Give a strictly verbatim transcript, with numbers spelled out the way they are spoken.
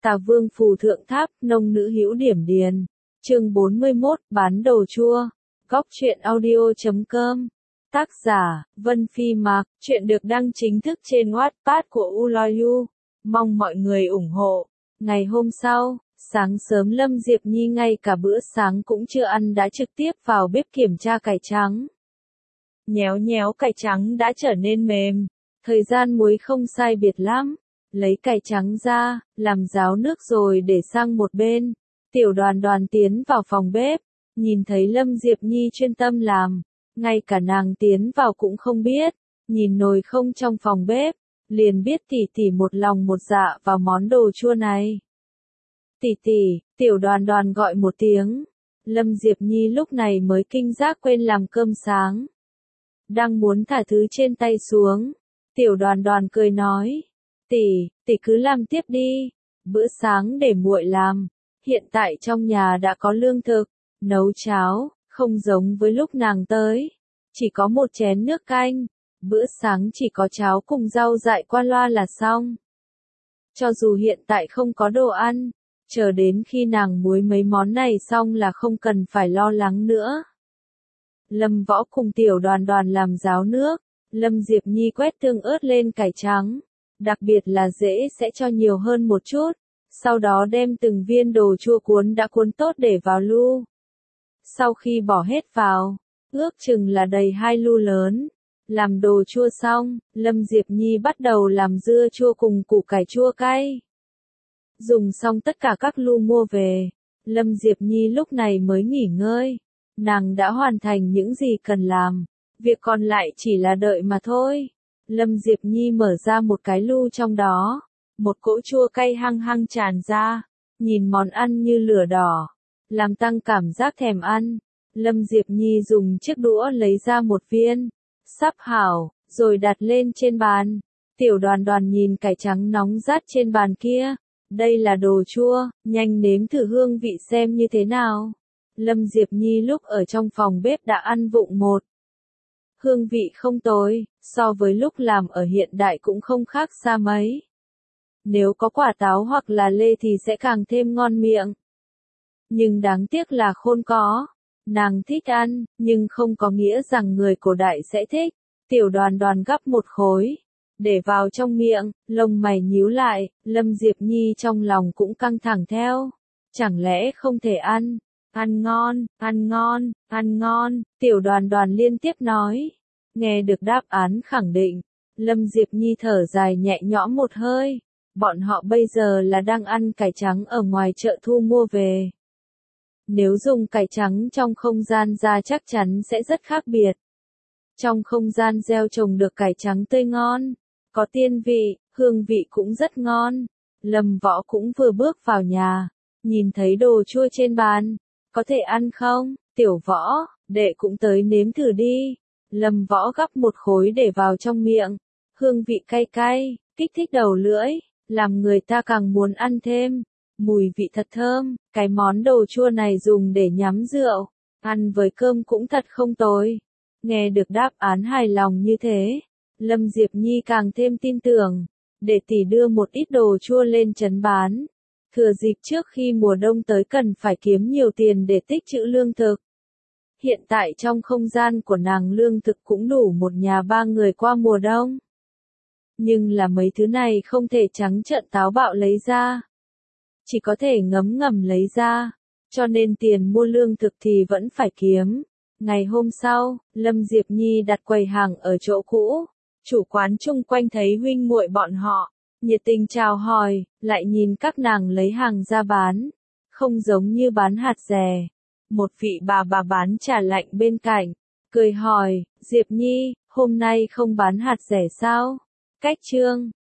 Tà Vương phù thượng tháp, nông nữ hữu điểm điền. Chương bốn mươi mốt, bán đồ chua. Góc truyện audio chấm com. Tác giả, Vân Phi Mạc. Chuyện được đăng chính thức trên Wattpad của Uloyu. Mong mọi người ủng hộ. Ngày hôm sau, sáng sớm Lâm Diệp Nhi ngay cả bữa sáng cũng chưa ăn đã trực tiếp vào bếp kiểm tra cải trắng. Nhéo nhéo cải trắng đã trở nên mềm. Thời gian muối không sai biệt lắm. Lấy cải trắng ra, làm ráo nước rồi để sang một bên. Tiểu Đoàn Đoàn tiến vào phòng bếp, nhìn thấy Lâm Diệp Nhi chuyên tâm làm, ngay cả nàng tiến vào cũng không biết, nhìn nồi không trong phòng bếp, liền biết tỷ tỷ một lòng một dạ vào món đồ chua này. Tỷ tỷ, Tiểu Đoàn Đoàn gọi một tiếng, Lâm Diệp Nhi lúc này mới kinh giác quên làm cơm sáng. Đang muốn thả thứ trên tay xuống, Tiểu Đoàn Đoàn cười nói, tỷ, tỷ cứ làm tiếp đi, bữa sáng để muội làm. Hiện tại trong nhà đã có lương thực, nấu cháo, không giống với lúc nàng tới. Chỉ có một chén nước canh, bữa sáng chỉ có cháo cùng rau dại qua loa là xong. Cho dù hiện tại không có đồ ăn, chờ đến khi nàng muối mấy món này xong là không cần phải lo lắng nữa. Lâm Võ cùng Tiểu Đoàn Đoàn làm ráo nước, Lâm Diệp Nhi quét tương ớt lên cải trắng, đặc biệt là dễ sẽ cho nhiều hơn một chút. Sau đó đem từng viên đồ chua cuốn đã cuốn tốt để vào lu. Sau khi bỏ hết vào, ước chừng là đầy hai lu lớn. Làm đồ chua xong, Lâm Diệp Nhi bắt đầu làm dưa chua cùng củ cải chua cay. Dùng xong tất cả các lu mua về, Lâm Diệp Nhi lúc này mới nghỉ ngơi. Nàng đã hoàn thành những gì cần làm, việc còn lại chỉ là đợi mà thôi. Lâm Diệp Nhi mở ra một cái lu trong đó. Một cỗ chua cay hăng hăng tràn ra, nhìn món ăn như lửa đỏ, làm tăng cảm giác thèm ăn. Lâm Diệp Nhi dùng chiếc đũa lấy ra một viên, sắp hảo, rồi đặt lên trên bàn. Tiểu Đoàn Đoàn nhìn cải trắng nóng rát trên bàn kia, đây là đồ chua, nhanh nếm thử hương vị xem như thế nào. Lâm Diệp Nhi lúc ở trong phòng bếp đã ăn vụng một. Hương vị không tồi, so với lúc làm ở hiện đại cũng không khác xa mấy. Nếu có quả táo hoặc là lê thì sẽ càng thêm ngon miệng. Nhưng đáng tiếc là khôn có. Nàng thích ăn, nhưng không có nghĩa rằng người cổ đại sẽ thích. Tiểu Đoàn Đoàn gắp một khối, để vào trong miệng, lông mày nhíu lại, Lâm Diệp Nhi trong lòng cũng căng thẳng theo. Chẳng lẽ không thể ăn? Ăn ngon, ăn ngon, ăn ngon, Tiểu Đoàn Đoàn liên tiếp nói. Nghe được đáp án khẳng định, Lâm Diệp Nhi thở dài nhẹ nhõm một hơi. Bọn họ bây giờ là đang ăn cải trắng ở ngoài chợ thu mua về. Nếu dùng cải trắng trong không gian ra chắc chắn sẽ rất khác biệt. Trong không gian gieo trồng được cải trắng tươi ngon, có tiên vị, hương vị cũng rất ngon. Lâm Võ cũng vừa bước vào nhà, nhìn thấy đồ chua trên bàn. Có thể ăn không? Tiểu Võ, đệ cũng tới nếm thử đi. Lâm Võ gắp một khối để vào trong miệng. Hương vị cay cay, kích thích đầu lưỡi. Làm người ta càng muốn ăn thêm. Mùi vị thật thơm, cái món đồ chua này dùng để nhắm rượu, ăn với cơm cũng thật không tồi. Nghe được đáp án hài lòng như thế, Lâm Diệp Nhi càng thêm tin tưởng, để tỷ đưa một ít đồ chua lên trấn bán. Thừa dịp trước khi mùa đông tới cần phải kiếm nhiều tiền để tích trữ lương thực. Hiện tại trong không gian của nàng lương thực cũng đủ một nhà ba người qua mùa đông. Nhưng là mấy thứ này không thể trắng trợn táo bạo lấy ra. Chỉ có thể ngấm ngầm lấy ra. Cho nên tiền mua lương thực thì vẫn phải kiếm. Ngày hôm sau, Lâm Diệp Nhi đặt quầy hàng ở chỗ cũ. Chủ quán chung quanh thấy huynh muội bọn họ, nhiệt tình chào hỏi, lại nhìn các nàng lấy hàng ra bán. Không giống như bán hạt rẻ. Một vị bà bà bán trà lạnh bên cạnh, cười hỏi, Diệp Nhi, hôm nay không bán hạt rẻ sao? Cách chương